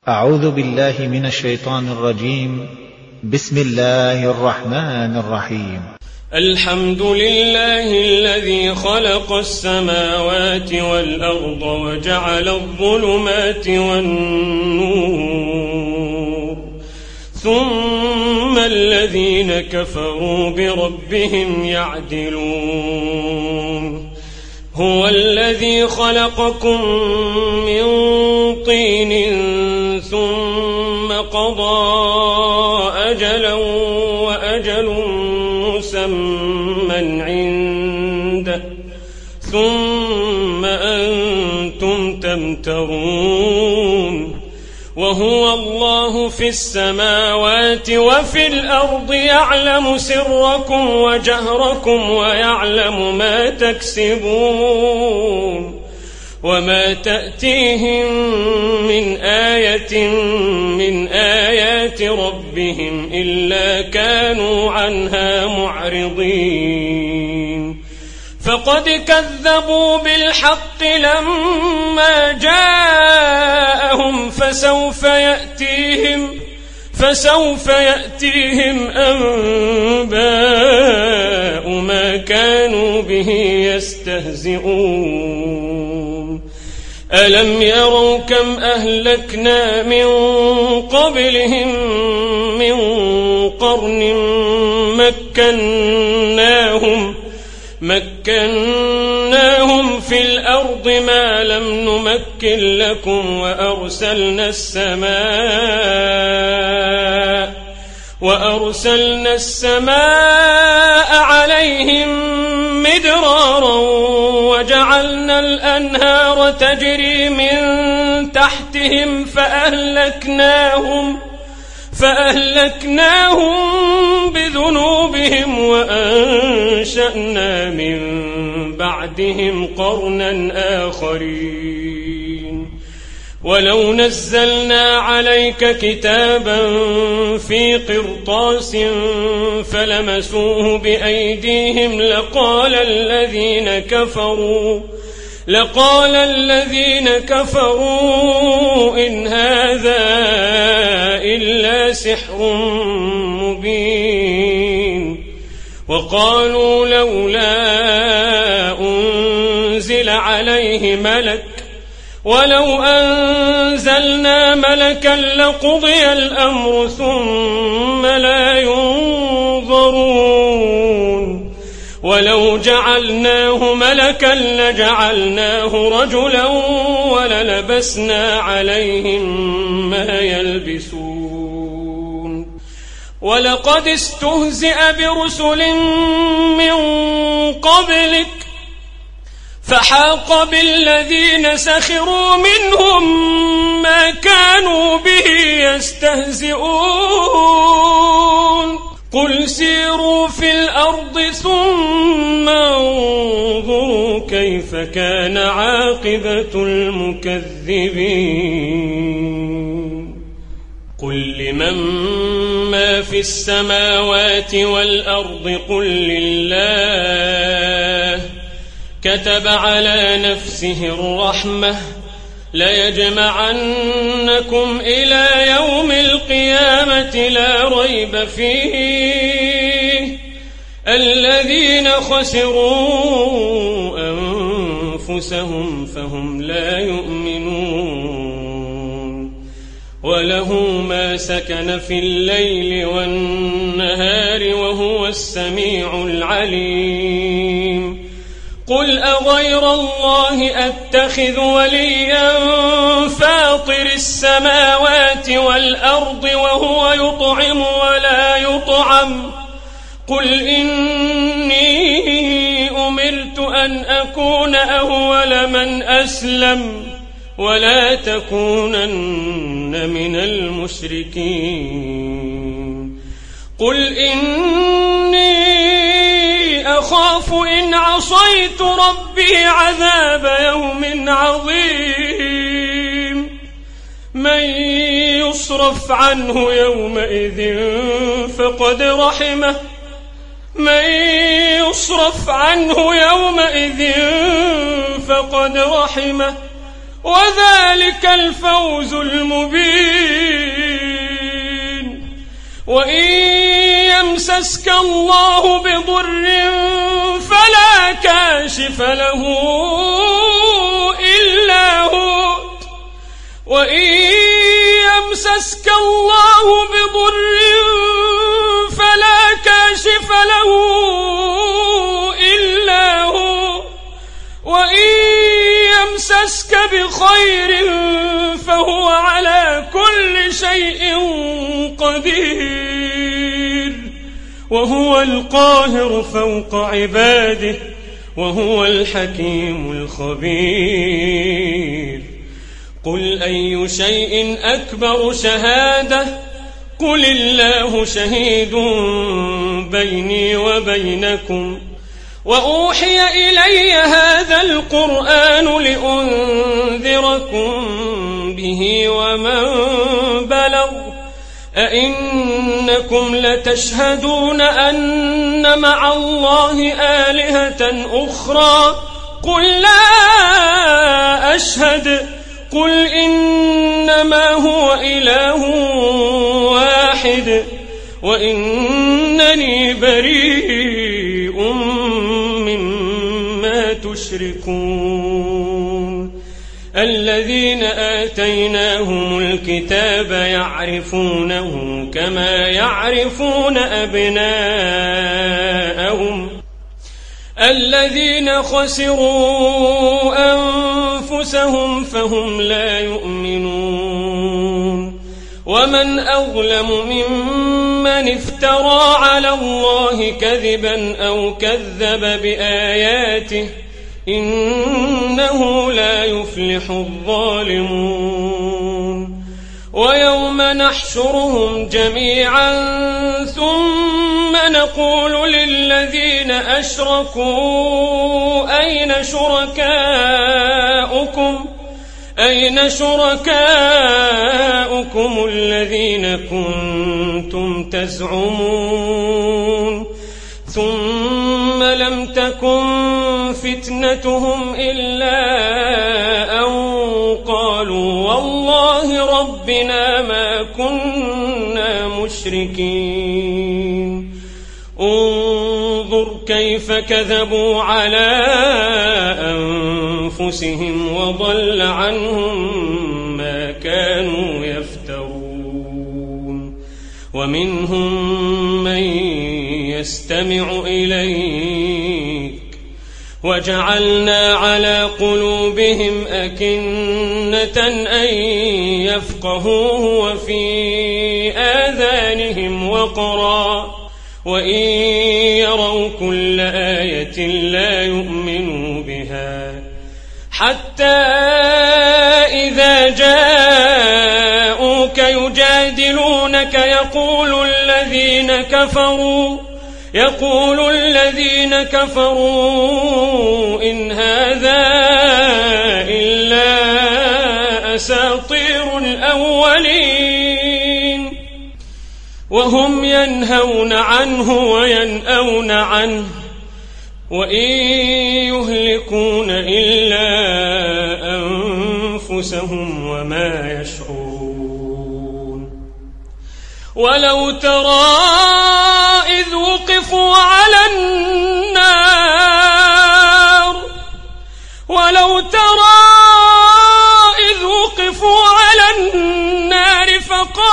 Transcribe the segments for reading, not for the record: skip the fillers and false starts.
أعوذ بالله من الشيطان الرجيم. بسم الله الرحمن الرحيم. الحمد لله الذي خلق السماوات والأرض وجعل الظلمات والنور ثم الذين كفروا بربهم يعدلون. هو الذي خلقكم من طين ثم قضى أجلا وأجل مسمى عنده ثم أنتم تمترون. وهو الله في السماوات وفي الأرض يعلم سركم وجهركم ويعلم ما تكسبون. وما تأتيهم من آية من آيات ربهم إلا كانوا عنها معرضين. فقد كذبوا بالحق لما جاءهم فسوف يأتيهم أنباء ما كانوا به يستهزئون. ألم يروا كم أهلكنا من قبلهم من قرن مكناهم في الأرض ما لم نمكن لكم وأرسلنا السماء عليهم مدرارا وجعلنا الأنهار تجري من تحتهم فأهلكناهم بذنوبهم وأنشأنا من بعدهم قرنا آخرين. ولو نزلنا عليك كتابا في قرطاس فلمسوه بأيديهم لقال الذين كفروا إن هذا إلا سحر مبين. وقالوا لولا أنزل عليه ملك ولو أنزلنا ملكا لقضي الأمر ثم لا ينظرون. ولو جعلناه ملكا لجعلناه رجلا وللبسنا عليهم ما يلبسون. ولقد استهزئ برسل من قبلك فحاق بالذين سخروا منهم ما كانوا به يستهزئون. قل سيروا في الأرض ثم انظروا كيف كان عاقبة المكذبين. قل لمن ما في السماوات والأرض قل لله كتب على نفسه الرحمة ليجمعنكم إلى يوم القيامة لا ريب فيه الذين خسروا أنفسهم فهم لا يؤمنون. وله ما سكن في الليل والنهار وهو السميع العليم. قل أغير الله أتخذ وليا فاطر السماوات والأرض وهو يطعم ولا يطعم. قل إني أمرت أن أكون أول من أسلم ولا تكونن من المشركين. قل إني أخاف إن عصيت ربي عذاب يوم عظيم. من يصرف عنه يومئذ فقد رحمه وذلك الفوز المبين. وإن يمسسك الله بضر فلا كاشف له إلا هو وإن يمسسك الله بضر فلا كاشف له إلا هو وإن يمسسك بخير فهو على كل شيء قدير وهو القاهر فوق عباده وهو الحكيم الخبير. قل أي شيء أكبر شهادة قل الله شهيد بيني وبينكم وأوحي إلي هذا القرآن لأنذركم به ومن بلغ أئنكم لتشهدون أن مع الله آلهة أخرى قل لا أشهد قل إنما هو إله واحد وإنني بريء مما تشركون. الذين آتيناهم الكتاب يعرفونه كما يعرفون أبناءهم الذين خسروا أنفسهم فهم لا يؤمنون. ومن أظلم ممن افترى على الله كذبا أو كذب بآياته إنه لا يفلح الظالمون. ويوم نحشرهم جميعا ثم نقول للذين أشركوا أين شركاؤكم الذين كنتم تزعمون ثم لم تكن فتنتهم إلا أن قالوا والله ربنا ما كنا مشركين. انظر كيف كذبوا على أنفسهم وضل عنهم ما كانوا يفترون. ومنهم من يستمع إليك وجعلنا على قلوبهم أكنة أن يفقهوه وفي آذانهم وقرا وإن يروا كل آية لا يؤمنوا بها حتى إذا جاءوك يجادلونك يقول الذين كفروا إن هذا إلا أساطير الأولين وهم ينهون عنه وينأون عنه وإن يهلكون إلا أنفسهم وما يشعرون. ولو ترى إذ وقفوا على النار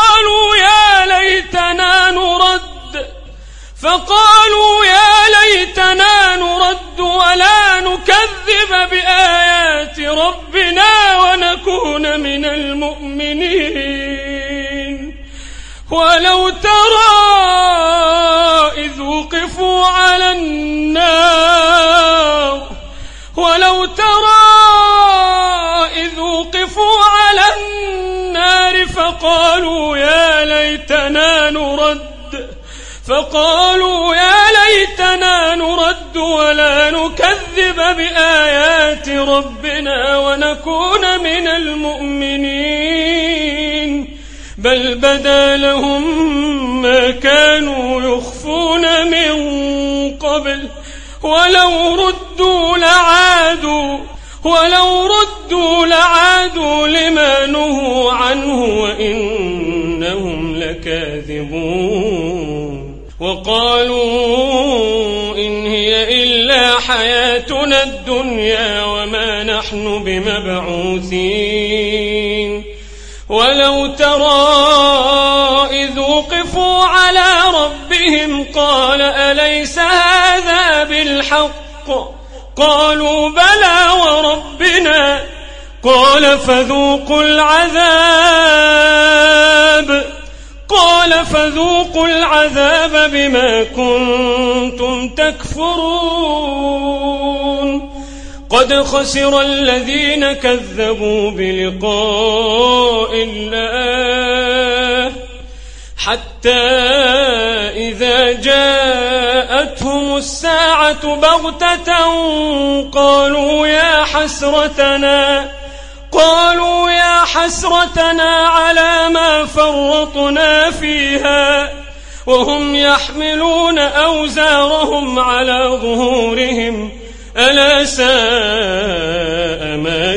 فقالوا يا ليتنا نرد ولا نكذب بآيات ربنا ونكون من المؤمنين. ولو ترى إذ وقفوا على النار فقالوا يا ليتنا نرد ولا نكذب بآيات ربنا ونكون من المؤمنين. بل بدا لهم ما كانوا يخفون من قبل ولو ردوا لعادوا لما نهوا عنه وإنهم لكاذبون وقالوا إن هي إلا حياتنا الدنيا وما نحن بمبعوثين ولو ترى إذ وقفوا على ربهم قال أليس هذا بالحق قالوا بلى وربنا قال فذوقوا العذاب بما كنتم تكفرون قد خسر الذين كذبوا بلقاء الله حتى إذا جاءتهم الساعة بغتة قالوا يا حسرتنا على ما فرطنا فيها وهم يحملون أوزارهم على ظهورهم ألا ساء ما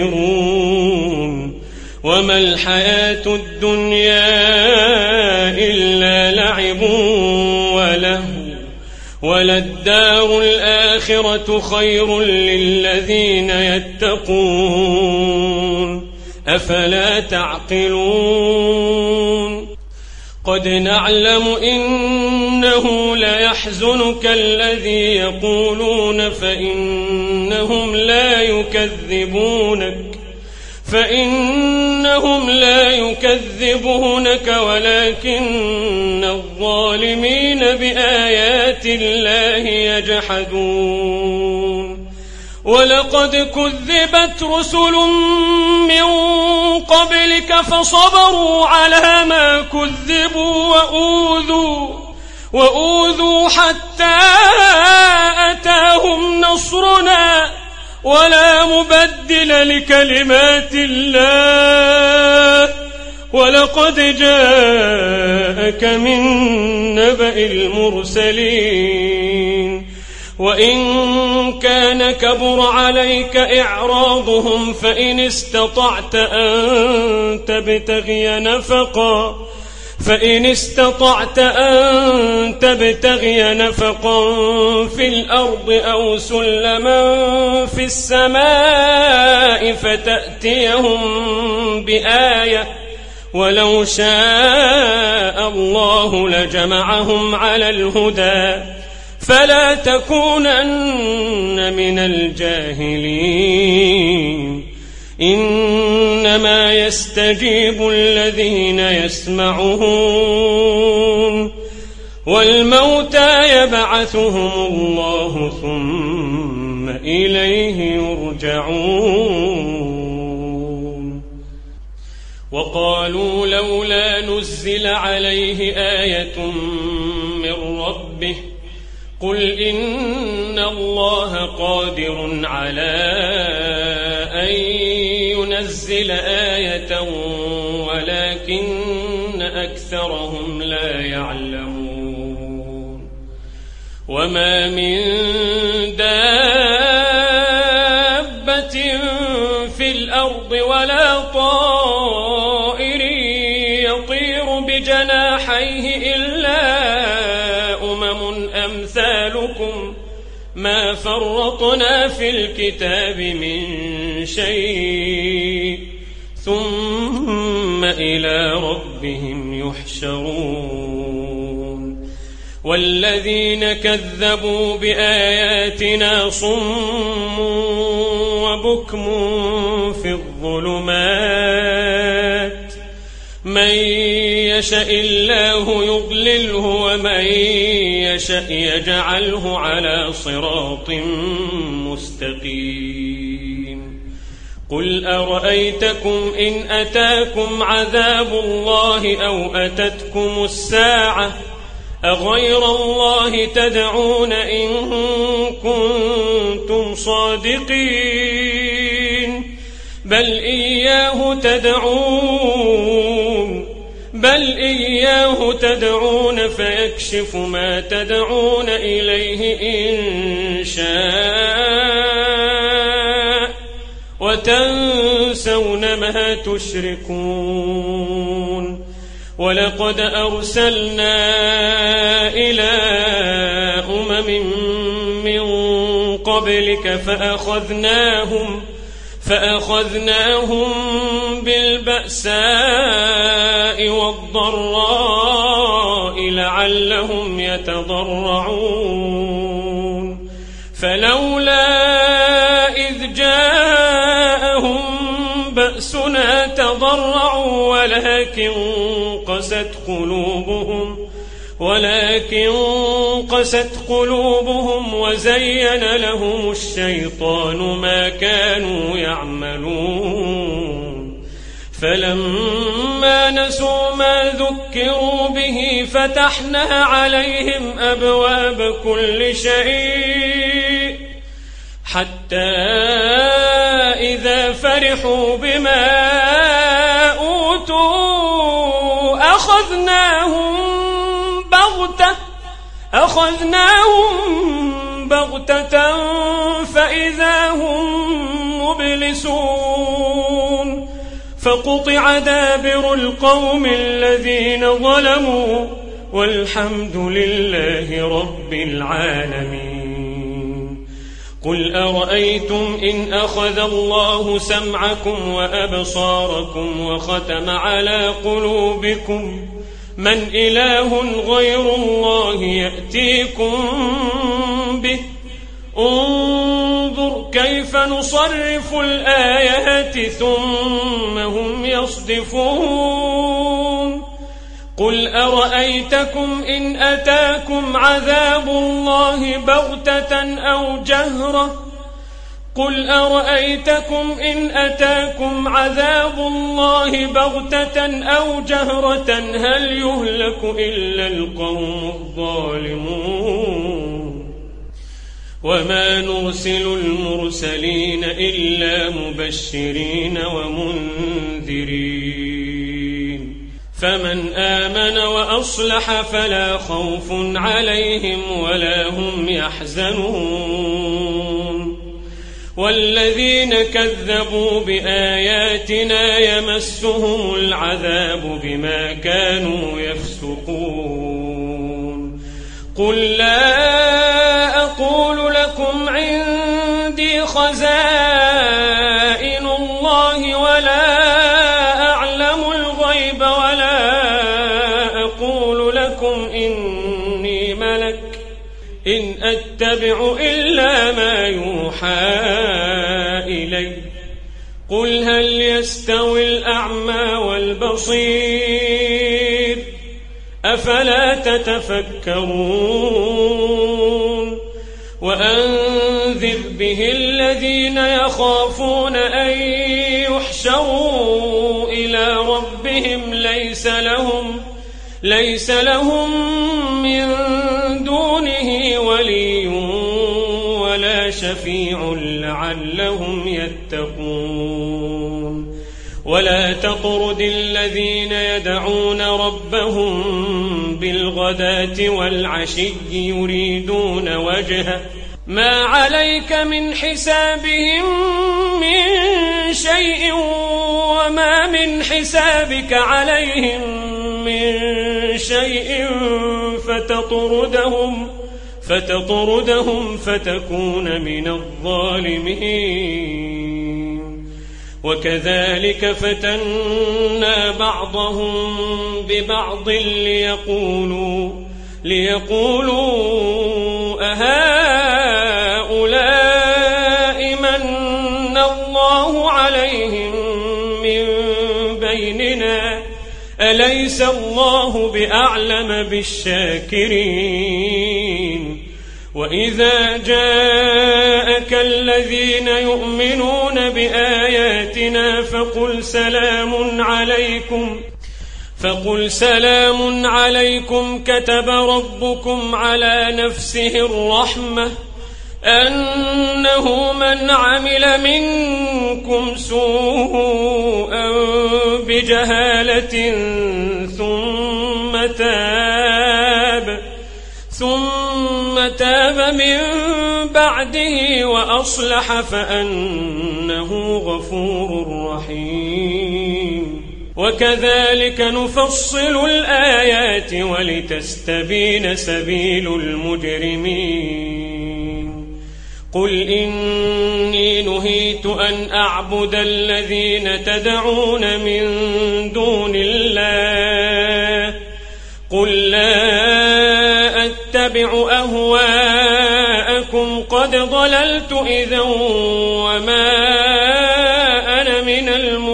يزرون وما الحياة الدنيا إلا لعب ولهو وللدار الآخرة خير للذين يتقون أفلا تعقلون قد نعلم إنه ليحزنك الذي يقولون فإنهم لا يكذبونك ولكن الظالمين بآيات الله يجحدون ولقد كذبت رسل من قبلك فصبروا على ما كذبوا وأوذوا حتى أتاهم نصرنا ولا مبدل لكلمات الله ولقد جاءك من نبأ المرسلين وإن كان كبر عليك إعراضهم فإن استطعت أن تبتغي نفقا في الأرض أو سلما في السماء فتأتيهم بآية ولو شاء الله لجمعهم على الهدى فلا تكونن من الجاهلين إنما يستجيب الذين يسمعون والموتى يبعثهم الله ثم إليه يرجعون وقالوا لولا نزل عليه آية من ربه قل إن الله قادر على أن ينزل آية ولكن أكثرهم لا يعلمون وما من دابة في الأرض ولا طائر يطير بجناحيه إلا أمثالكم ما فرطنا في الكتاب من شيء ثم إلى ربهم يحشرون والذين كذبوا بآياتنا صم وبكم في الظلمات من يشاء الله يضلله ومن يشاء يجعله على صراط مستقيم قل أرأيتكم إن أتاكم عذاب الله أو أتتكم الساعة أغير الله تدعون إن كنتم صادقين بل إياه تدعون فيكشف ما تدعون إليه إن شاء وتنسون ما تشركون ولقد أرسلنا إلى من قبلك فأخذناهم بالبأساء والضراء لعلهم يتضرعون فلولا إذ جاءهم بأسنا تضرعوا ولكن قست قلوبهم وزين لهم الشيطان ما كانوا يعملون فلما نسوا ما ذكروا به فتحنا عليهم أبواب كل شيء حتى إذا فرحوا بما أوتوا أخذناهم بغتة فإذا هم مبلسون فقطع دابر القوم الذين ظلموا والحمد لله رب العالمين. قل أرأيتم إن أخذ الله سمعكم وأبصاركم وختم على قلوبكم من إله غير الله يأتيكم به انظر كيف نصرف الآيات ثم هم يصدفون. قل أرأيتكم إن أتاكم عذاب الله بغتة أو جهرة هل يهلك إلا القوم الظالمون. وما نرسل المرسلين إلا مبشرين ومنذرين فمن آمن وأصلح فلا خوف عليهم ولا هم يحزنون. والذين كذبوا بآياتنا يمسهم العذاب بما كانوا يفسقون. قل لا أقول لكم عندي خزائن الله ولا أعلم الغيب ولا أقول لكم إني ملك إن أتبع إلا ما يوحى إلي. قل هل يستوي الأعمى والبصير أفلا تتفكرون. وأنذر به الذين يخافون أن يحشروا إلى ربهم ليس لهم من دونه ولي ولا شفيع لعلهم يتقون. ولا تطرد الذين يدعون ربهم بالغداة والعشي يريدون وجهه ما عليك من حسابهم من شيء وما من حسابك عليهم من شيء فتطردهم فتكون من الظالمين. وكذلك فتنا بعضهم ببعض ليقولوا أهؤلاء من الله عليهم من بيننا أليس الله بأعلم بالشاكرين. وإذا جاءك الذين يؤمنون بآياتنا فقل سلام عليكم كتب ربكم على نفسه الرحمة أنه من عمل منكم سوءا بجهالة ثم تاب من بعده وأصلح فأنه غفور رحيم. وكذلك نفصل الآيات ولتستبين سبيل المجرمين قل إني نهيت أن أعبد الذين تدعون من دون الله قل لا أتبع أهواءكم قد ضللت إذا وما أنا من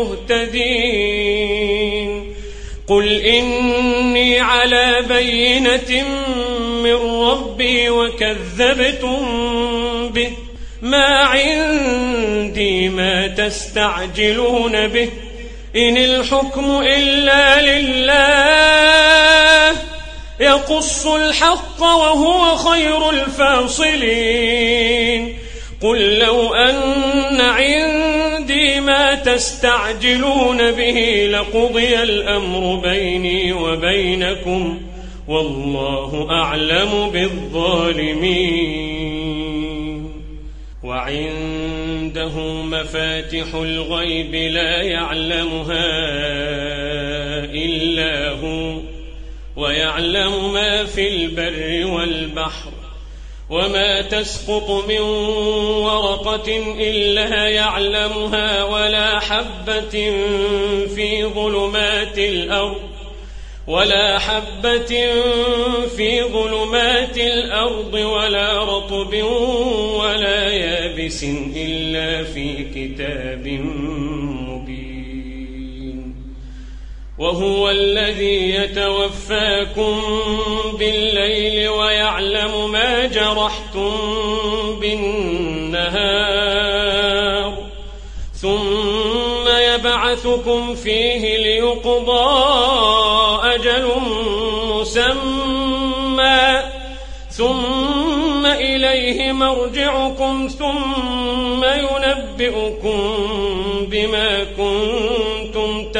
المهتدين قل إني على بينة من ربي وكذبتم به ما عندي ما تستعجلون به إن الحكم إلا لله يقص الحق وهو خير الفاصلين قل لو أن عندي ما تستعجلون به لقضي الأمر بيني وبينكم والله أعلم بالظالمين وعنده مفاتح الغيب لا يعلمها إلا هو ويعلم ما في البر والبحر وما تسقط من ورقة إلا يعلمها ولا حبة في ظلمات الأرض ولا رطب ولا يابس إلا في كتاب مبين وهو الذي يتوفاكم بالليل ويعلم ما جرحتم بالنهار ثم يبعثكم فيه ليقضى أجل مسمى ثم إليه مرجعكم ثم ينبئكم بما كنتم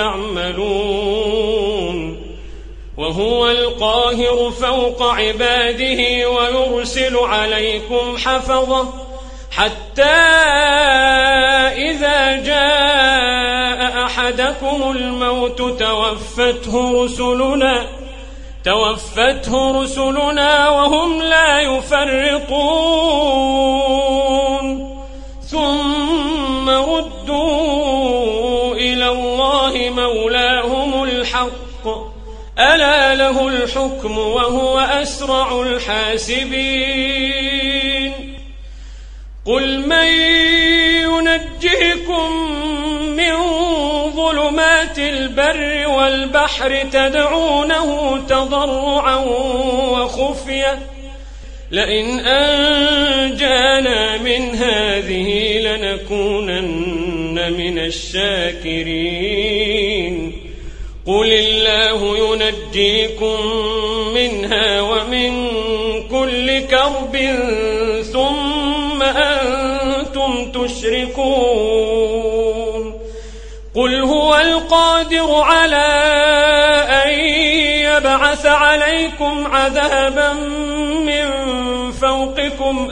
تعملون وهو القاهر فوق عباده ويرسل عليكم حفظة حتى إذا جاء أحدكم الموت توفته رسلنا وهم لا يفرطون ثم ردوا إلى الله مولاهم الحق ألا له الحكم وهو أسرع الحاسبين قل من ينجيكم من ظلمات البر والبحر تدعونه تضرعا وخفية لئن أنجانا من هذه لنكونن من الشاكرين قل الله ينجيكم منها ومن كل كرب ثم أنتم تشركون قل هو القادر على أن يبعث عليكم عذابا من فوقكم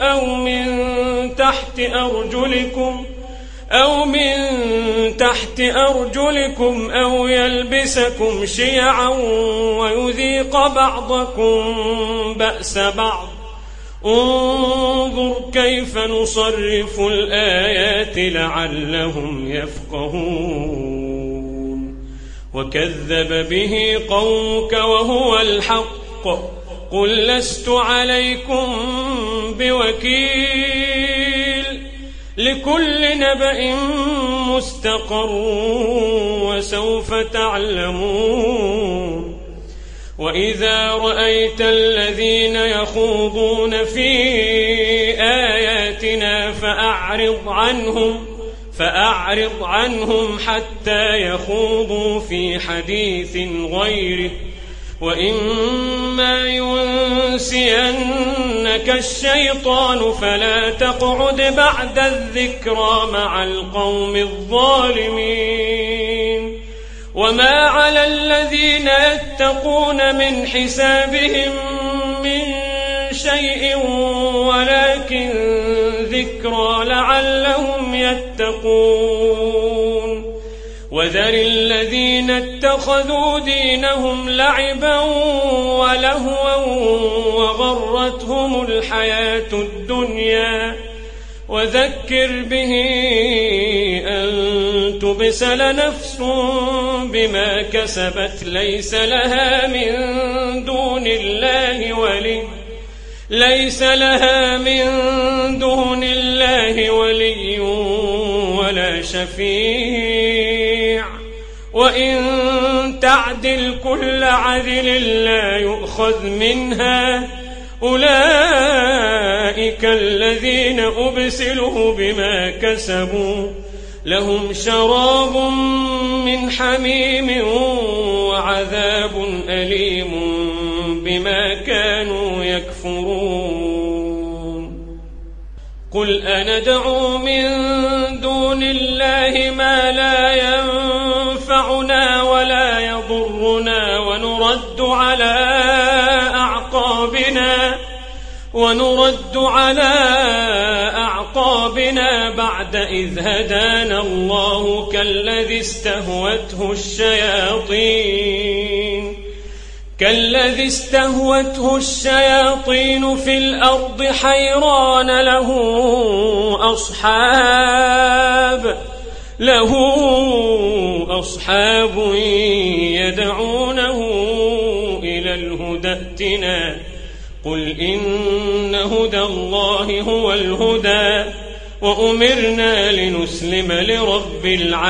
أو من تحت أرجلكم أو يلبسكم شيعا ويذيق بعضكم بأس بعض انظر كيف نصرف الآيات لعلهم يفقهون وكذب به قومك وهو الحق قل لست عليكم بوكيل لكل نبأ مستقر وسوف تعلمون وإذا رأيت الذين يخوضون في آياتنا فأعرض عنهم حتى يخوضوا في حديث غيره وإما ينسينك الشيطان فلا تقعد بعد الذكرى مع القوم الظالمين وما على الذين يتقون من حسابهم من شيء ولكن ذكرى لعلهم يتقون وذر الذين اتخذوا دينهم لعبا ولهوا وغرتهم الحياة الدنيا وذكر به أن تبسل نفس بما كسبت ليس لها من دون الله ولي ولا شفيع وإن تعدل كل عدل لا يؤخذ منها أولئك الذين أبسلوا بما كسبوا لهم شراب من حميم وعذاب أليم بما كانوا يكفرون قل أندعو من دون الله ما لا ينفعنا ولا يضرنا ونرد على أعقابنا بعد إذ هدانا الله كالذي استهوته الشياطين في الأرض حيران له أصحاب يدعونه إلى الهدى ائتنا قل إن هدى الله هو الهدى وأمرنا لنسلم لرب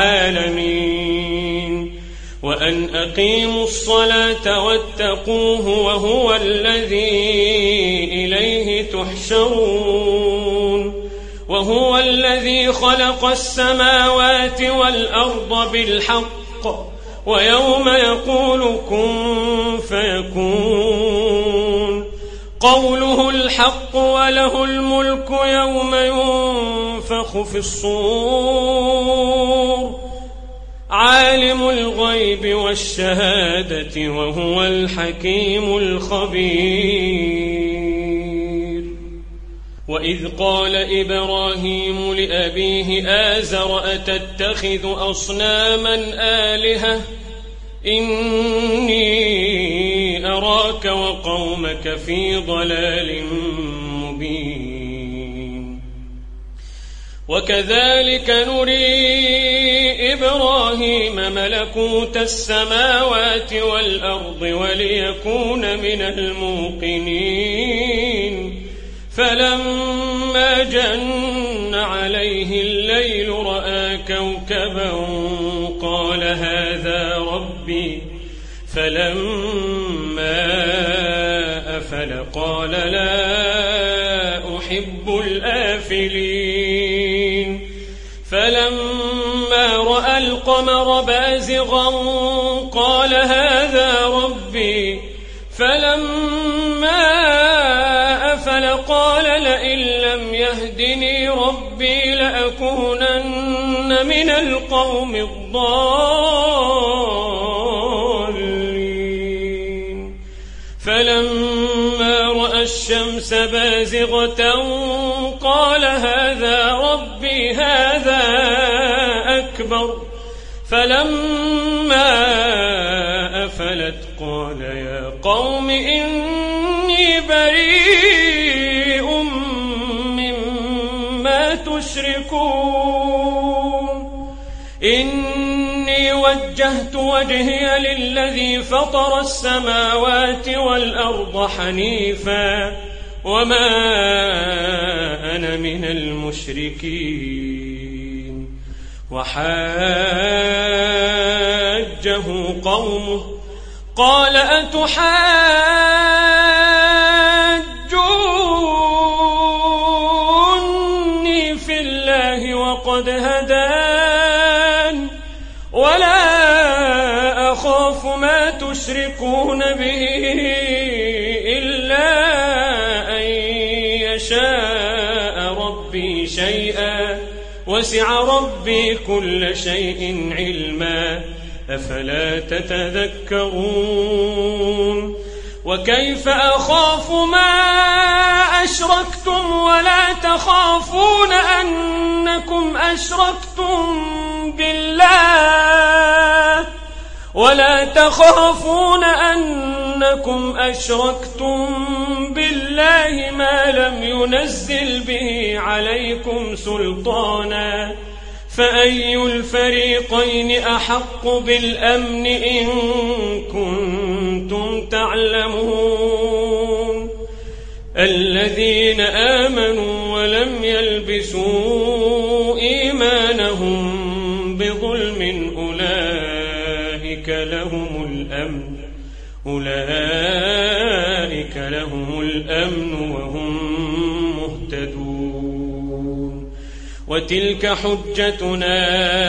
العالمين وأن أقيموا الصلاة واتقوه وهو الذي إليه تحشرون وهو الذي خلق السماوات والأرض بالحق ويوم يقول كن فيكون قوله الحق وله الملك يوم ينفخ في الصور عالم الغيب والشهادة وهو الحكيم الخبير وإذ قال إبراهيم لأبيه آزر أتتخذ أصناما آلهة إني أراك وقومك في ضلال مبين وكذلك نري إبراهيم ملكوت السماوات والأرض وليكون من الموقنين فلما جن عليه الليل رأى كوكبا قال هذا ربي فلما أفل قال لا أحب الآفلين فلما رأى القمر بازغا قال هذا ربي فلما أفل قال لئن لم يهدني ربي لأكونن من القوم الضالين فلما رأى الشمس بازغة قال هذا ربي هذا أكبر فلما أفلت قال يا قوم إني بريء مما تشركون إني وجهت وجهي للذي فطر السماوات والأرض حنيفا وما أنا من المشركين وحاجه قومه قال أتحاجوني في الله وقد هدان ولا أخاف ما تشركون به إلا أن يشاء ربي شيئا وسع ربي كل شيء علما أفلا تتذكرون وكيف أخاف ما أشركتم ولا تخافون أنكم أشركتم بالله ولا تخافون أنكم أشركتم بالله ما لم ينزل به عليكم سلطانا فأي الفريقين أحق بالأمن إن كنتم تعلمون الذين آمنوا ولم يلبسوا إيمانهم بظلم أولئك لهم الأمن وهم مهتدون وتلك حجتنا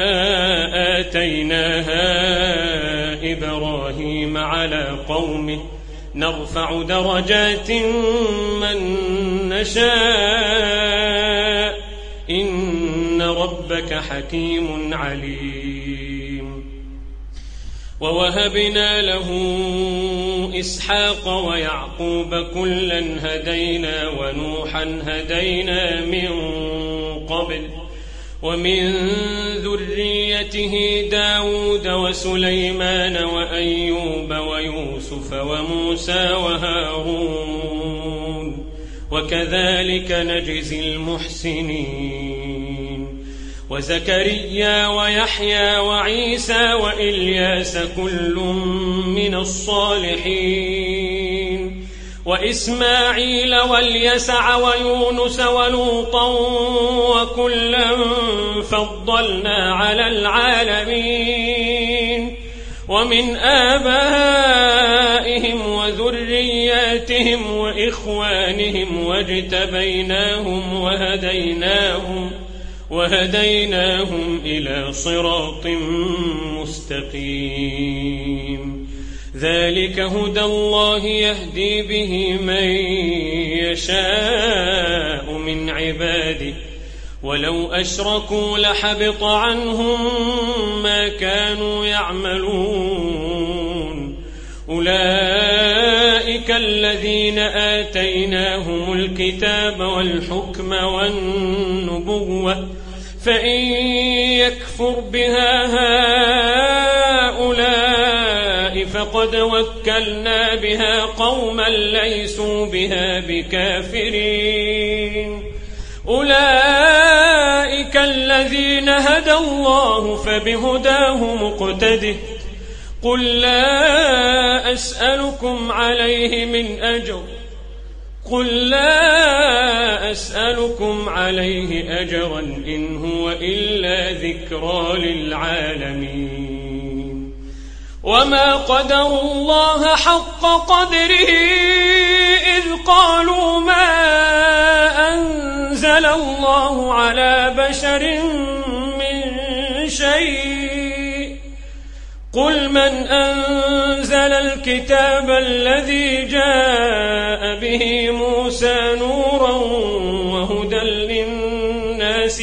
آتيناها إبراهيم على قومه نرفع درجات من نشاء إن ربك حكيم عليم ووهبنا له إسحاق ويعقوب كلا هدينا ونوحا هدينا من قبل ومن ذريته داود وسليمان وأيوب ويوسف وموسى وهارون وكذلك نجزي المحسنين وزكريا ويحيى وعيسى وإلياس كل من الصالحين وإسماعيل واليسع ويونس ولوطا وكلا فضلنا على العالمين ومن آبائهم وذرياتهم وإخوانهم واجتبيناهم وهديناهم إلى صراط مستقيم ذلك هدى الله يهدي به من يشاء من عباده ولو أشركوا لحبط عنهم ما كانوا يعملون أولئك الذين آتيناهم الكتاب والحكم والنبوة فإن يكفر بها هؤلاء فقد وكلنا بها قوما ليسوا بها بكافرين أولئك الذين هدى الله فبهداه مقتده قل لا أسألكم عليه أجرا إن هو إلا ذكرى للعالمين وما قدروا الله حق قدره إذ قالوا ما أنزل الله على بشر من شيء قل من أنزل الكتاب الذي جاء به موسى نورا وهدى للناس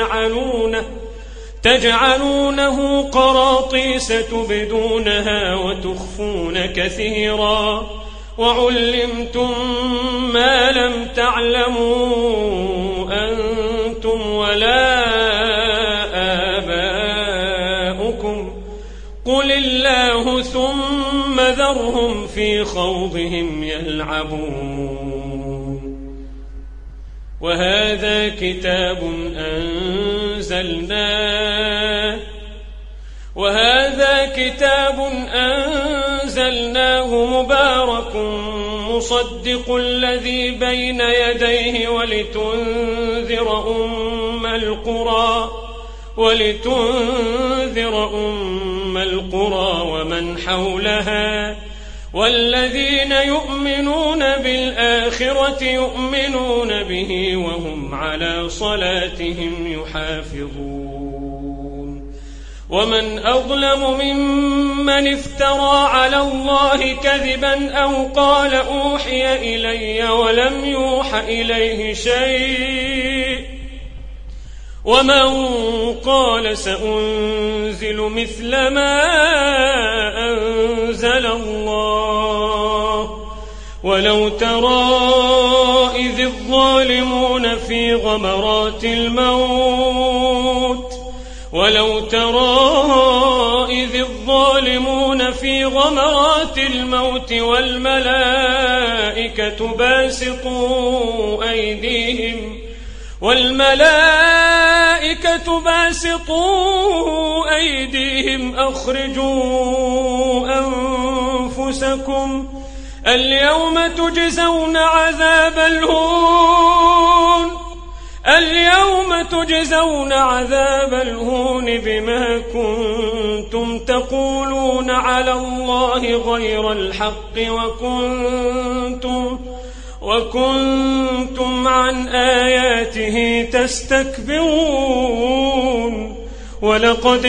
تجعلونه قراطيس تبدونها وتخفون كثيرا وعلمتم ما لم تعلموا أنتم ولا آباؤكم قل الله ثم ذرهم في خوضهم يلعبون وهذا كتاب أنزلناه مبارك مصدق الذي بين يديه ولتنذر أم القرى ومن حولها والذين يؤمنون بالآخرة يؤمنون به وهم على صلاتهم يحافظون ومن أظلم ممن افترى على الله كذبا أو قال أوحي إلي ولم يوح إليه شيء ومن قال سأنزل مثل ما أنزل الله ولو ترى إذ الظالمون في غمرات الموت في غمرات الموت والملائكة باسطوا أيديهم أخرجوا أنفسكم اليوم تجزون عذاب الهون بما كنتم تقولون على الله غير الحق وكنتم عن آياته تستكبرون ولقد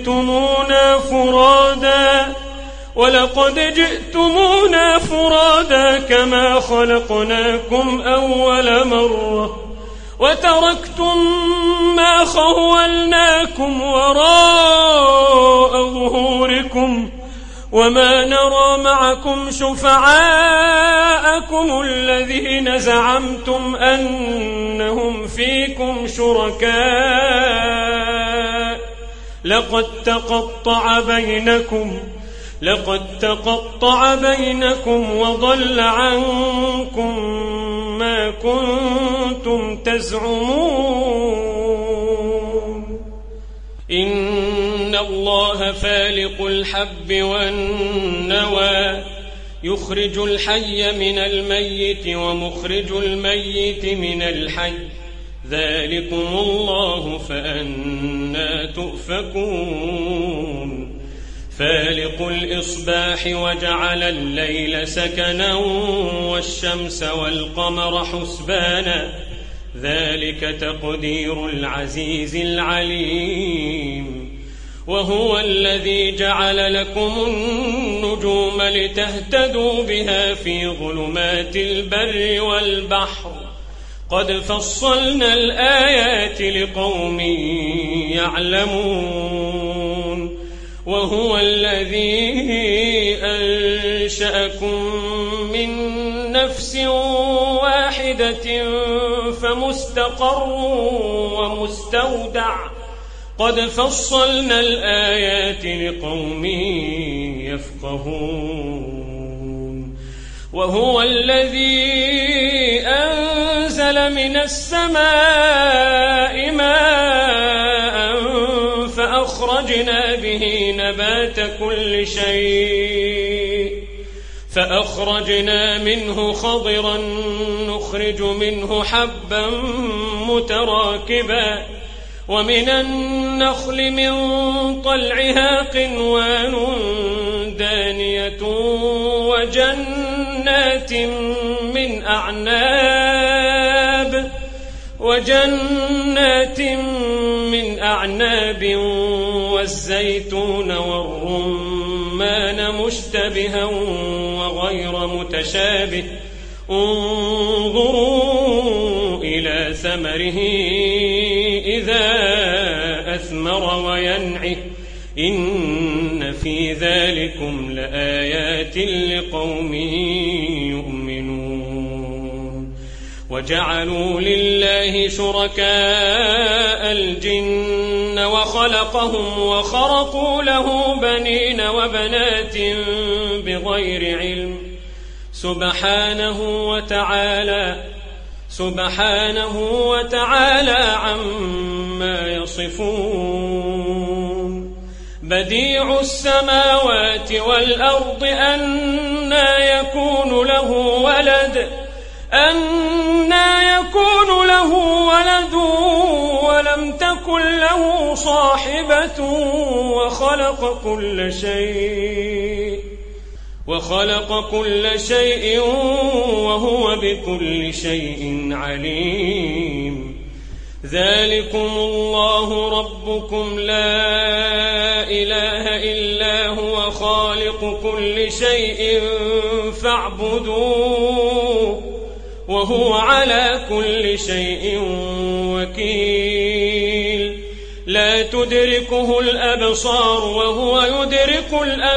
جئتمونا فرادا كما خلقناكم أول مرة وتركتم ما خولناكم وراء ظهوركم وما نرى معكم شفعاءكم الذين زعمتم أنهم فيكم شركاء لقد تقطع بينكم وضل عنكم ما كنتم تزعمون إن الله فالق الحب والنوى يخرج الحي من الميت ومخرج الميت من الحي ذلكم الله فأنى تؤفكون فالق الإصباح وجعل الليل سكنا والشمس والقمر حسبانا ذلك تقدير العزيز العليم وهو الذي جعل لكم النجوم لتهتدوا بها في ظلمات البر والبحر قد فصلنا الآيات لقوم يعلمون وهو الذي أنشأكم من نفس واحدة فمستقر ومستودع قد فصلنا الآيات لقوم يفقهون وهو الذي أنزل من السماء ماء فأخرجنا به نبات كل شيء فأخرجنا منه خضرا نخرج منه حبا متراكبا ومن النخل من طلعها قنوان دانية وجنات من أعناب والزيتون والرمان مشتبها وغير متشابه انظروا إلى ثمره إذا أثمر وينعه إن في ذلكم لآيات لقوم يؤمنون وجعلوا لله شركاء الجن وخلقهم وخرقوا له بنين وبنات بغير علم سبحانه وتعالى عما يصفون بديع السماوات والأرض أنى يكون له ولد ولم تكن له صاحبة وخلق كل شيء وهو بكل شيء عليم ذلكم الله ربكم لا إله إلا هو خالق كل شيء فاعبدوه وهو على كل شيء وكيل لا تدركه الأبصار وهو يدرك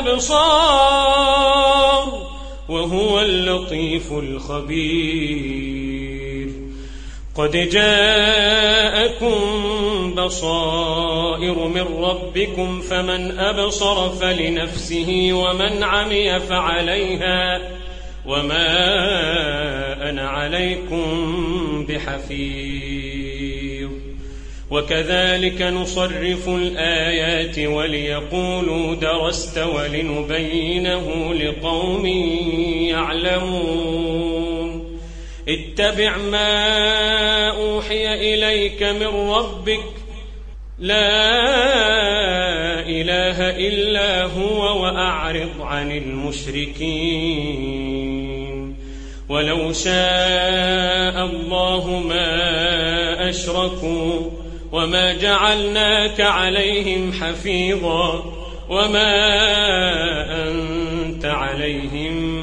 الأبصار وهو اللطيف الخبير قد جاءكم بصائر من ربكم فمن أبصر فلنفسه ومن عمي فعليها وما أنا عليكم بحفيظ وكذلك نصرف الآيات وليقولوا درست ولنبينه لقوم يعلمون اتبع ما أوحي إليك من ربك لا إله إلا هو وأعرض عن المشركين ولو شاء الله ما أشركوا وما جعلناك عليهم حفيظا وما أنت عليهم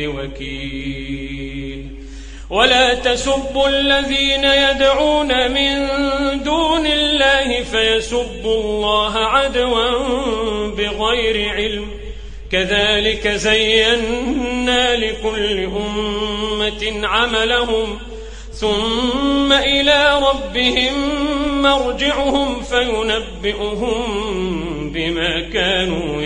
بوكيل ولا تسبوا الذين يدعون من دون الله فيسبوا الله عدوا بغير علم كذلك زينا لكل أمة عملهم ثم إلى ربهم مرجعهم فينبئهم بما كانوا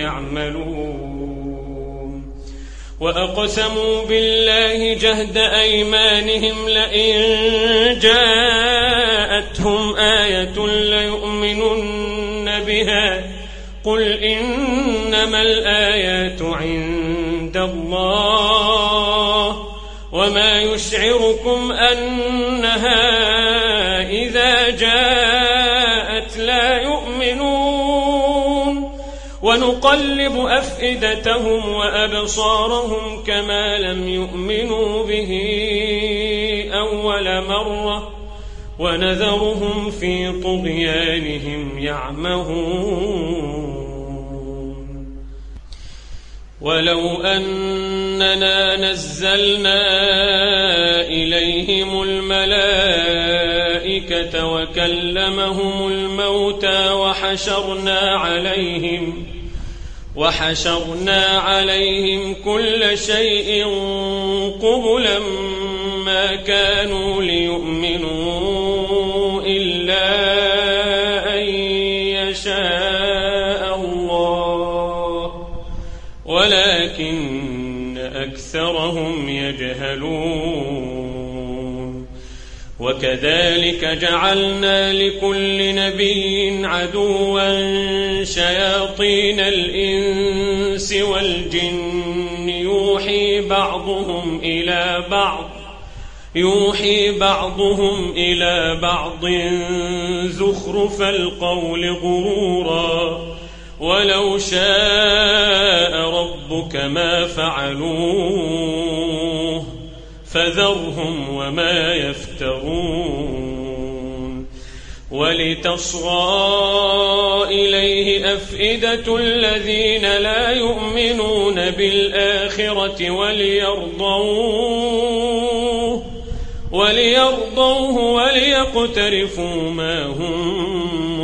يعملون وأقسموا بالله جهد أيمانهم لئن جاءتهم آية ليؤمنن بها قل إنما الآيات عند الله وما يشعركم أنها إذا جاءت لا يؤمنون ونقلب أفئدتهم وأبصارهم كما لم يؤمنوا به أول مرة ونذرهم في طغيانهم يعمهون ولو أننا نزلنا إليهم الملائكة وكلمهم الموتى وحشرنا عليهم كل شيء قبلا ما كانوا ليؤمنوا إلا أن يشاء الله ولكن أكثرهم يجهلون وكذلك جعلنا لكل نبي عدوا شياطين الإنس والجن يوحي بعضهم إلى بعض زخرف القول غرورا ولو شاء ربك ما فعلوه فذرهم وما يفترون ولتصغى إليه أفئدة الذين لا يؤمنون بالآخرة وليرضوه وليقترفوا ما هم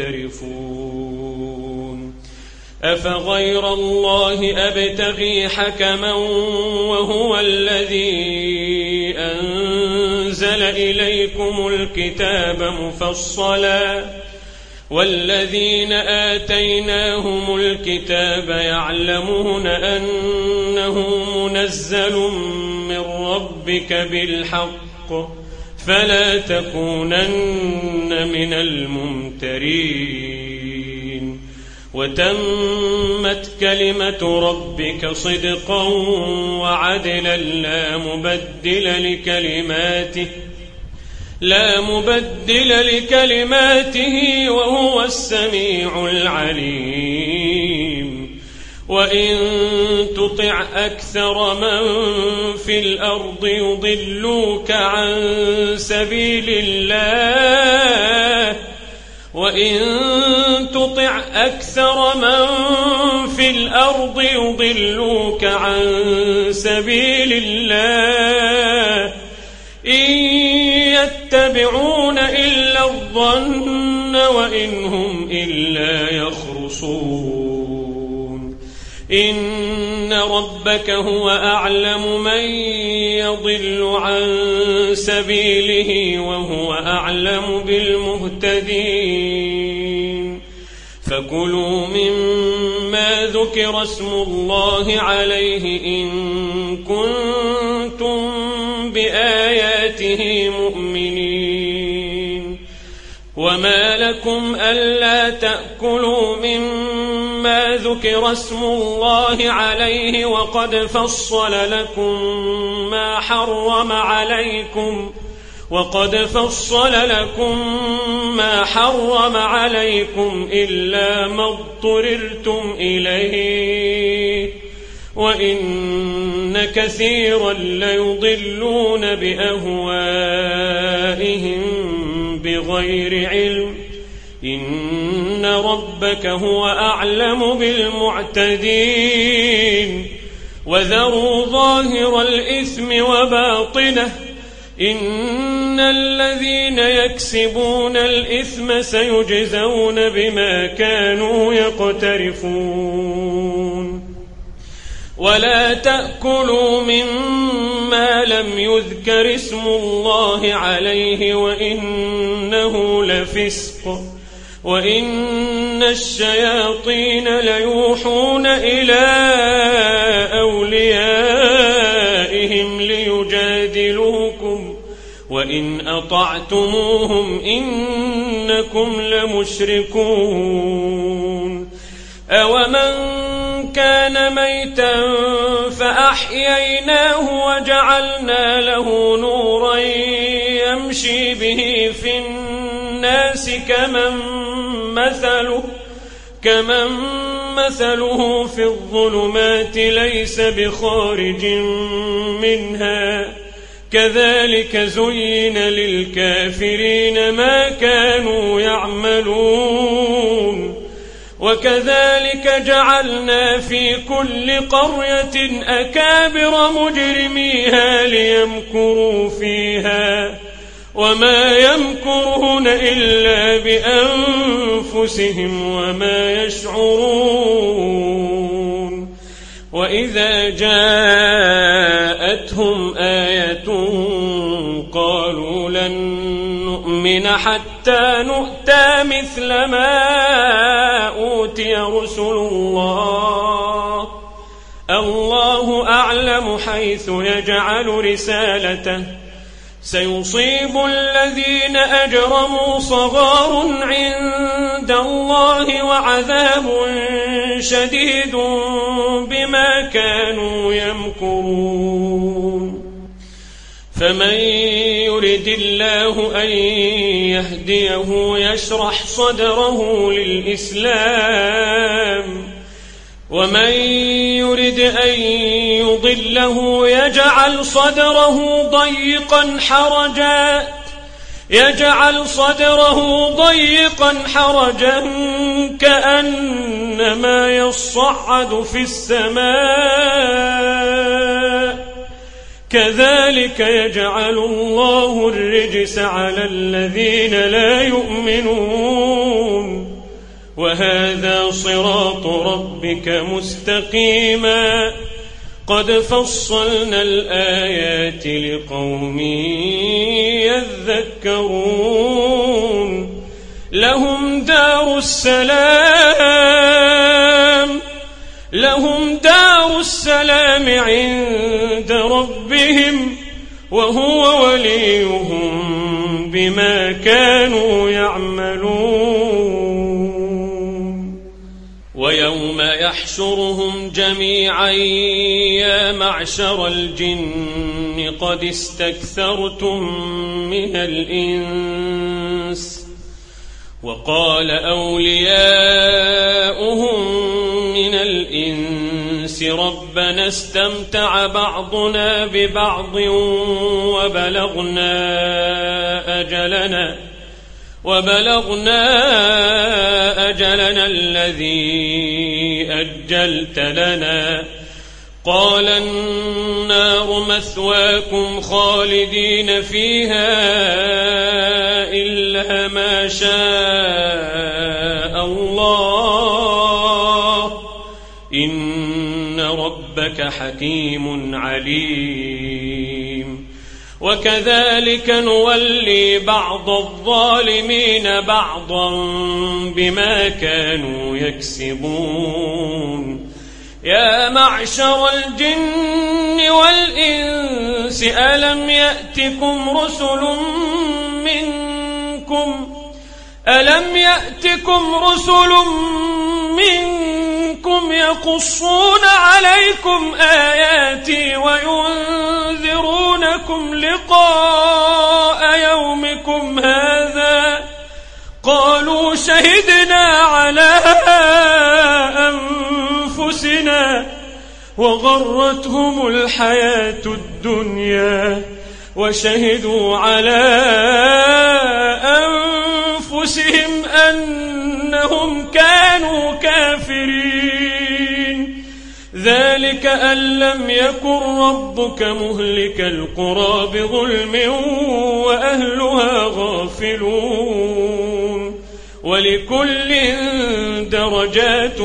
مقترفون أفغير الله أبتغي حكما وهو الذي أنزل إليكم الكتاب مفصلا والذين آتيناهم الكتاب يعلمون أنه منزل من ربك بالحق فلا تكونن من الممترين وتمت كلمة ربك صدقا وعدلا لا مبدل لكلماته وهو السميع العليم وإن تطع أكثر من في الأرض يضلوك عن سبيل الله إن يتبعون إلا الظن وإن هم إلا يخرصون إن ربك هو أعلم من يضل عن سبيله وهو أعلم بالمهتدين فكلوا مما ذكر اسم الله عليه إن كنتم بآياته مؤمنين وما لكم ألا تأكلوا مما ذكر اسم الله عليه وقد فصل لكم ما حرم عليكم إلا ما اضطررتم إليه وإن كثيرا ليضلون بأهوائهم بغير علم إن ربك هو أعلم بالمعتدين وذروا ظاهر الإثم وباطنه إن الذين يكسبون الإثم سيجزون بما كانوا يقترفون ولا تأكلوا مما لم يذكر اسم الله عليه وإنه لفسق وإن الشياطين ليوحون إلى أوليائهم ليجادلوكم وإن أطعتموهم إنكم لمشركون أومن كان ميتا فأحييناه وجعلنا له نورا يمشي به في الناس كمن مثله في الظلمات ليس بخارج منها كذلك زين للكافرين ما كانوا يعملون وكذلك جعلنا في كل قرية أكابر مجرميها ليمكروا فيها وما يمكرون إلا بأنفسهم وما يشعرون وإذا جاءتهم آية قالوا لن نؤمن حتى نؤتى مثل ما أوتي رسل الله الله أعلم حيث يجعل رسالته سيصيب الذين أجرموا صغار عند الله وعذاب شديد بما كانوا يمكرون فمن يرد الله أن يهديه يشرح صدره للإسلام ومن يرد أن يضله يجعل صدره ضيقا حرجا كأنما يصعد في السماء كذلك يجعل الله الرجس على الذين لا يؤمنون وهذا صراط ربك مستقيما قد فصلنا الآيات لقوم يذكرون لهم دار السلام عند ربهم وهو وليهم بما كانوا يعملون ويوم يحشرهم جميعا يا معشر الجن قد استكثرتم من الإنس وقال أولياؤهم من الإنس ربنا استمتع بعضنا ببعض وبلغنا أجلنا الذي أجلت لنا قال النار مثواكم خالدين فيها إلا ما شاء الله إن ربك ربك حكيم عليم. وكذلك نولي بعض الظالمين بعضا بما كانوا يكسبون. يا معشر الجن والإنس ألم يأتكم رسل منكم يقصون عليكم آياتي وينذرونكم لقاء يومكم هذا؟ قالوا شهدنا على أنفسنا وغرتهم الحياة الدنيا وشهدوا على أنفسهم أنهم كانوا كافرين. ذلك أن لم يكن ربك مهلك القرى بظلم وأهلها غافلون. ولكل درجات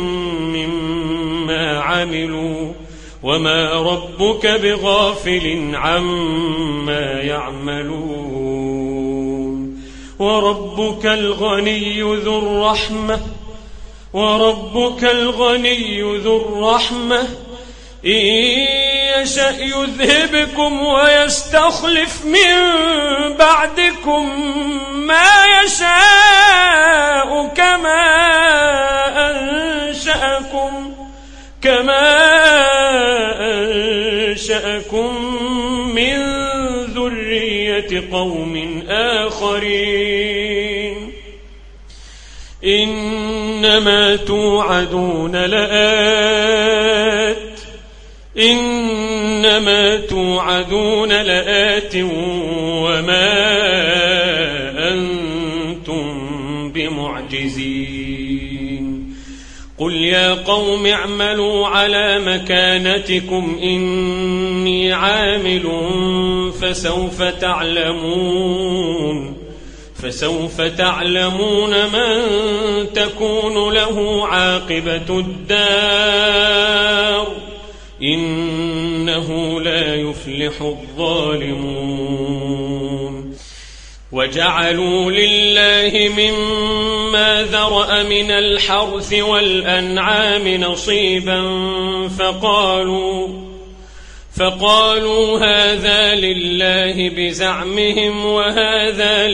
مما عملوا وما ربك بغافل عما يعملون. وربك الغني ذو الرحمة إن يشأ يذهبكم ويستخلف من بعدكم ما يشاء كما أنشأكم من ذرية قوم آخرين. إنما توعدون لآت وما أنتم بمعجزين. قل يا قوم اعملوا على مكانتكم إني عامل فسوف تعلمون من تكون له عاقبة الدار إنه لا يفلح الظالمون. وجعلوا لله مما ذرأ من الحرث والأنعام نصيبا فقالوا هذا لله بزعمهم وهذا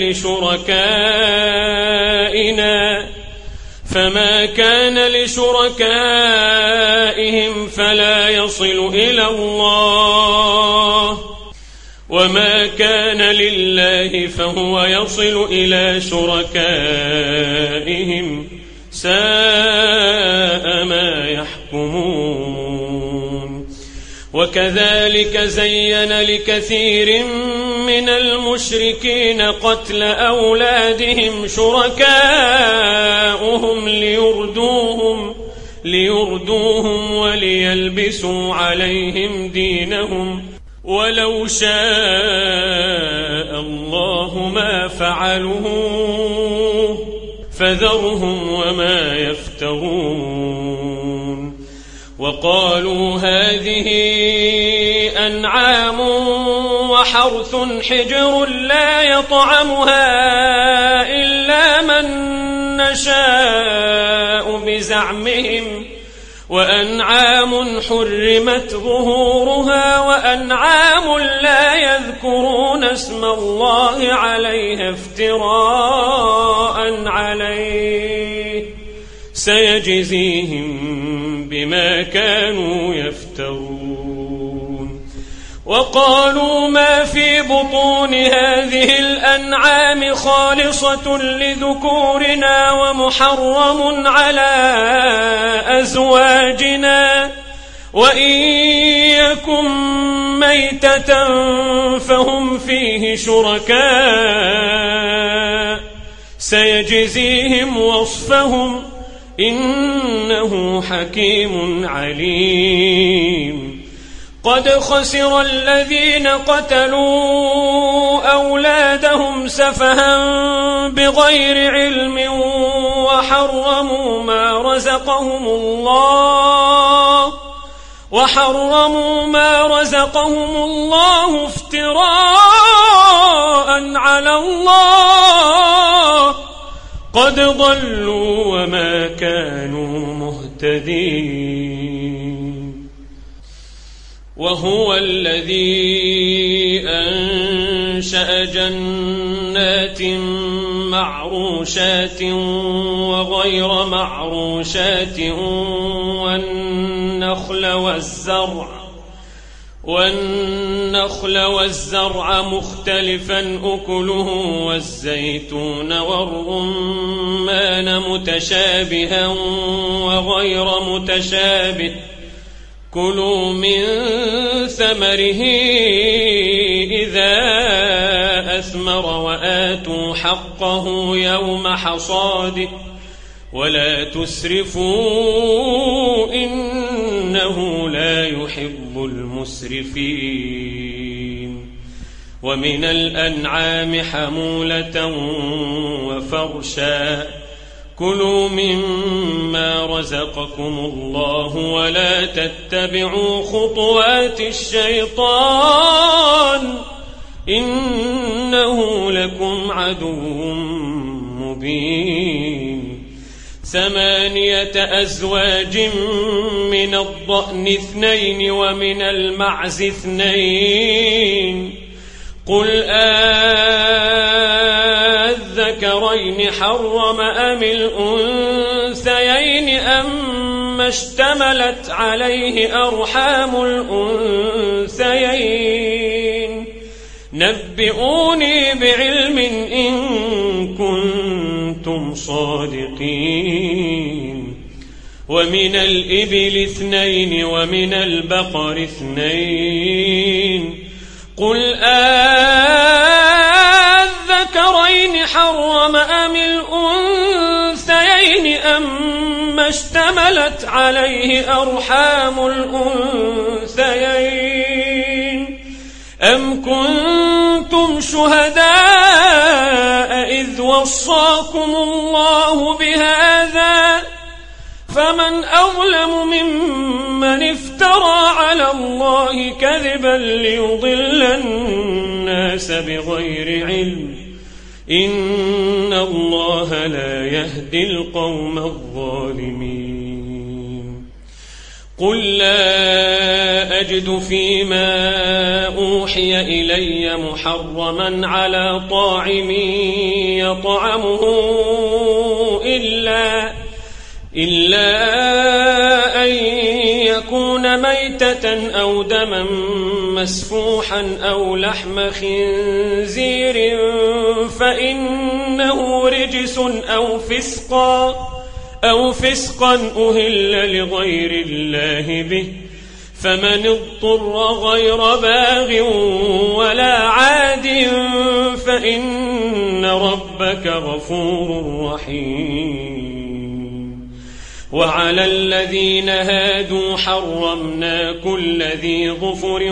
لشركائنا فما كان لشركائهم فلا يصل إلى الله وما كان لله فهو يصل إلى شركائهم ساء ما يحكمون. وكذلك زين لكثير من المشركين قتل أولادهم شركاؤهم ليردوهم وليلبسوا عليهم دينهم ولو شاء الله ما فعلوه فذرهم وما يفترون. وقالوا هذه أنعام وحرث حجر لا يطعمها إلا من نشاء بزعمهم وأنعام حرمت ظهورها وأنعام لا يذكرون اسم الله عليها افتراء عليه سيجزيهم بما كانوا يفترون. وقالوا ما في بطون هذه الأنعام خالصة لذكورنا ومحرم على أزواجنا وإن يكن ميتة فهم فيه شركاء سيجزيهم وصفهم إنه حكيم عليم. قد خسر الذين قتلوا أولادهم سفها بغير علم وحرموا ما رزقهم الله افتراء على الله قد ضلوا وما كانوا مهتدين. وهو الذي أنشأ جنات معروشات وغير معروشات والنخل والزرع مختلفا أكله والزيتون والرمان متشابها وغير متشابه كلوا من ثمره إذا أثمر وآتوا حقه يوم حصاده ولا تسرفوا إنه لا يحب المسرفين. ومن الأنعام حمولة وفرشا كلوا مما رزقكم الله ولا تتبعوا خطوات الشيطان إنه لكم عدو مبين. 8 أزواج من الضأن 2 ومن المعز 2 قل الذكرين حرم أم الأنثيين أما اشتملت عليه أرحام الأنثيين نبئوني بعلم إن كنتم صادقين. ومن الإبل 2 ومن البقر 2 قل الذكرين حرم أم الأنثيين أما اشتملت عليه أرحام الأنثيين أم كنتم شهداء إذ وصاكم الله بهذا فمن أظلم ممن افترى على الله كذبا ليضل الناس بغير علم إن الله لا يهدي القوم الظالمين. قل لا أجد فيما أوحي إلي محرما على طاعم يطعمه إلا أن يكون ميتة أو دما مسفوحا أو لحم خنزير فإنه رجس أو فسقا أهل لغير الله به فمن اضطر غير باغ ولا عاد فإن ربك غفور رحيم. وعلى الذين هادوا حرمنا كل ذي ظفر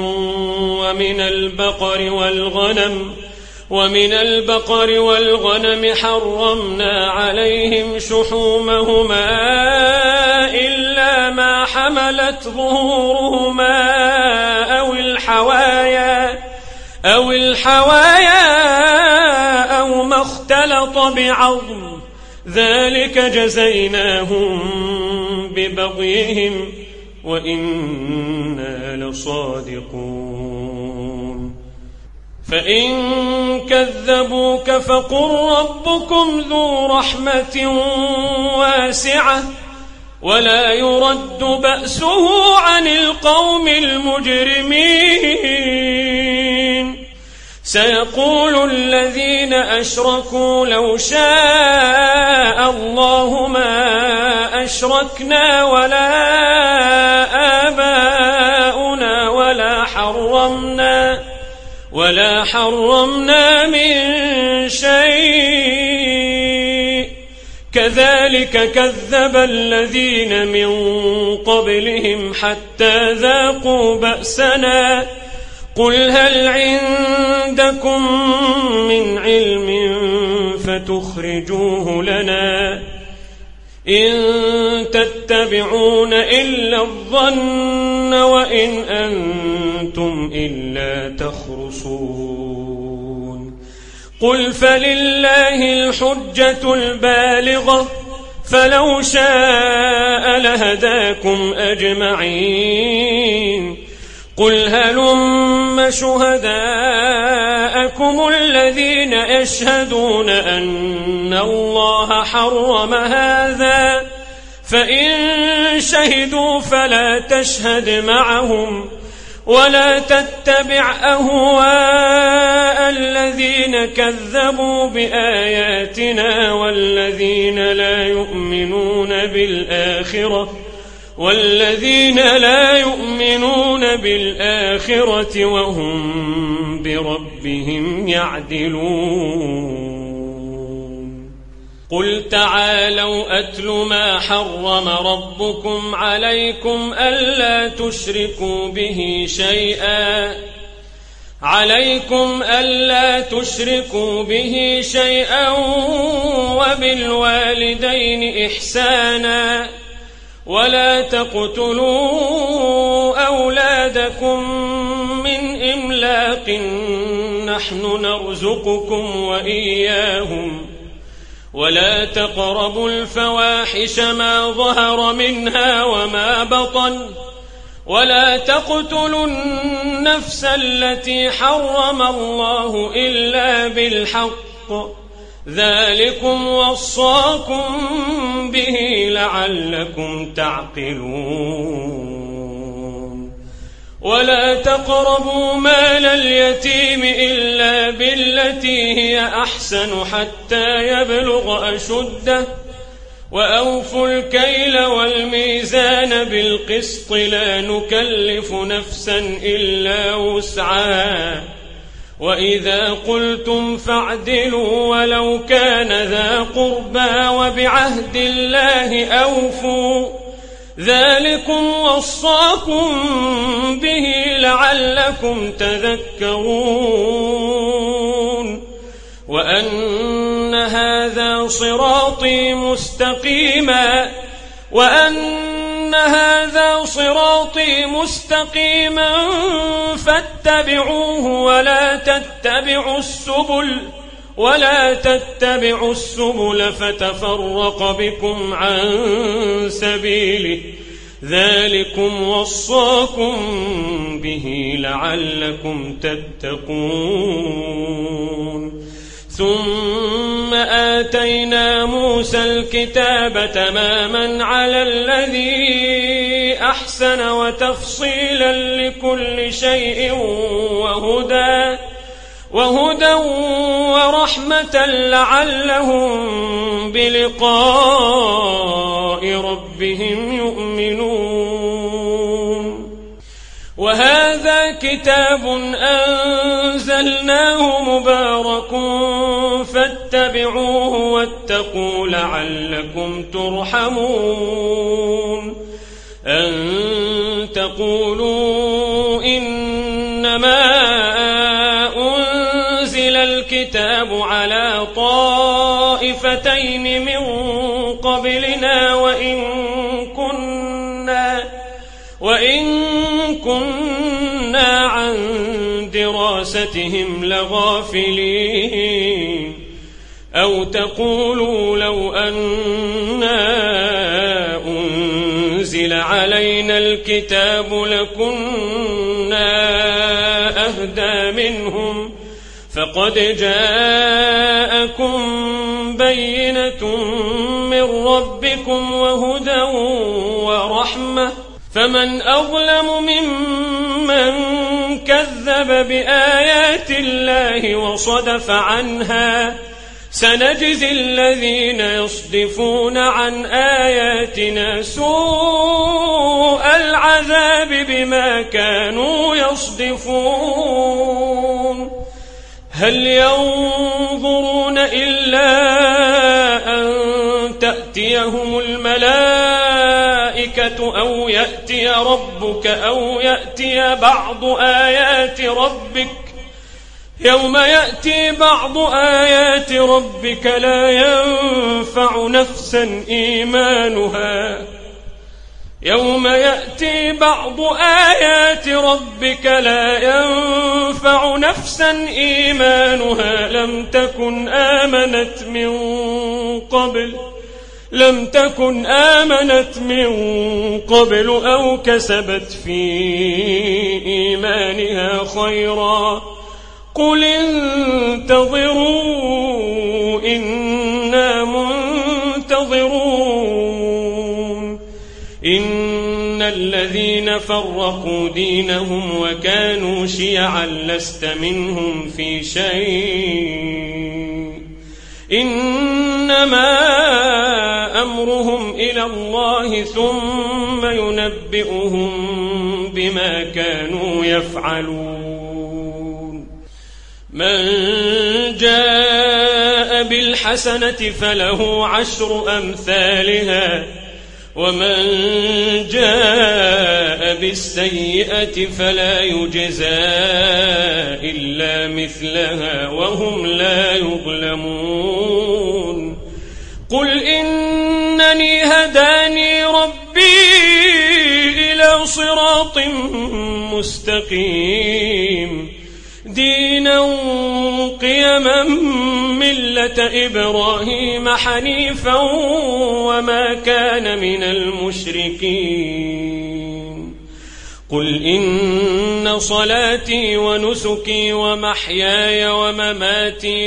ومن البقر والغنم حرمنا عليهم شحومهما إلا ما حملت ظهورهما أو الحوايا أو ما اختلط بعظم ذلك جزيناهم ببغيهم وإنا لصادقون. فإن كذبوك فقل ربكم ذو رحمة واسعة ولا يرد بأسه عن القوم المجرمين. سيقول الذين أشركوا لو شاء الله ما أشركنا ولا آباؤنا ولا حرمنا من شيء كذلك كذب الذين من قبلهم حتى ذاقوا بأسنا قل هل عندكم من علم فتخرجوه لنا إن تتبعون إلا الظن وإن أنتم إلا تخرصون قل فلله الحجة البالغة فلو شاء لهداكم أجمعين قل هلم شهداءكم الذين يشهدون أن الله حرم هذا فإن شهدوا فلا تشهد معهم ولا تتبع أهواء الذين كذبوا بآياتنا والذين لا يؤمنون بالآخرة وهم بربهم يعدلون قل تعالوا أتل ما حرم ربكم عليكم ألا تشركوا به شيئا وبالوالدين إحسانا ولا تقتلوا أولادكم من إملاق نحن نرزقكم وإياهم ولا تقربوا الفواحش ما ظهر منها وما بطن ولا تقتلوا النفس التي حرم الله إلا بالحق ذلكم وصاكم به لعلكم تعقلون ولا تقربوا مال اليتيم إلا بالتي هي أحسن حتى يبلغ أشده وأوفوا الكيل والميزان بالقسط لا نكلف نفسا إلا وسعها وإذا قلتم فاعدلوا ولو كان ذا قربى وبعهد الله أوفوا ذلكم وصاكم به لعلكم تذكرون وأن هذا صراطي مستقيما فاتبعوه ولا تتبعوا السبل فتفرق بكم عن سبيله ذلكم وصاكم به لعلكم تتقون ثم آتينا موسى الكتاب تماما على الذي أحسن وتفصيلا لكل شيء وهدى ورحمة لعلهم بلقاء ربهم يؤمنون وهذا كتاب أنزلناه مبارك فاتبعوه واتقوا لعلكم ترحمون أن تقولوا إنما أنزل الكتاب على طائفتين من قبلنا وإن كنا عن دراستهم لغافلين أو تقولوا لو أنا أنزل علينا الكتاب لكنا أهدى منهم فقد جاءكم بينة من ربكم وهدى ورحمة فمن أظلم ممن كذب بآيات الله وصدف عنها سنجزي الذين يصدفون عن آياتنا سوء العذاب بما كانوا يصدفون هل ينظرون إلا أن تأتيهم الملائكة أو يأتي ربك أو يأتي بعض آيات ربك يوم يأتي بعض آيات ربك لا ينفع نفسا يوم يأتي بعض آيات ربك لا ينفع نفسا إيمانها لم تكن آمنت من قبل أو كسبت في إيمانها خيرا قل انتظروا إنا منتظرون إن الذين فرقوا دينهم وكانوا شيعا لست منهم في شيء إنما أمرهم إلى الله ثم ينبئهم بما كانوا يفعلون من جاء بالحسنة فله 10 أمثالها ومن جاء بالسيئة فلا يجزى إلا مثلها وهم لا يظلمون قل إنني هداني ربي إلى صراط مستقيم دينا قيما ملة إبراهيم حنيفا وما كان من المشركين قل إن صلاتي ونسكي ومحياي ومماتي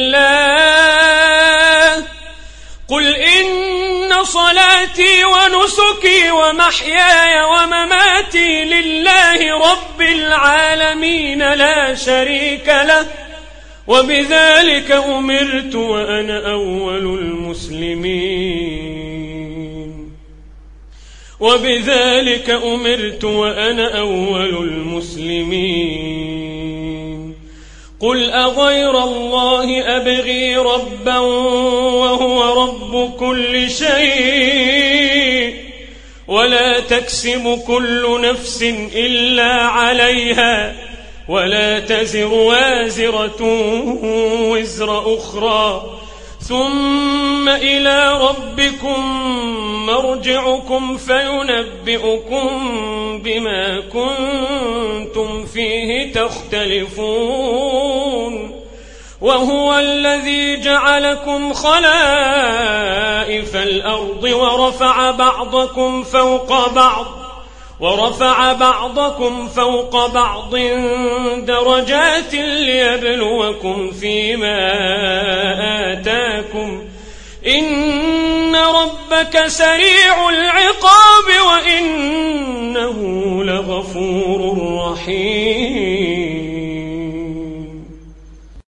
لله قل إن صلاتي ونسكي ومحياي ومماتي لله رب العالمين لا شريك له وبذلك أمرت وأنا أول المسلمين قل أغير الله أبغي ربا وهو رب كل شيء ولا تكسب كل نفس إلا عليها ولا تزر وازرة وزر أخرى ثم إلى ربكم مرجعكم فينبئكم بما كنتم فيه تختلفون وهو الذي جعلكم خلائف الأرض ورفع بعضكم فوق بعض درجات ليبلوكم فيما آتاكم إن ربك سريع العقاب وإنه لغفور رحيم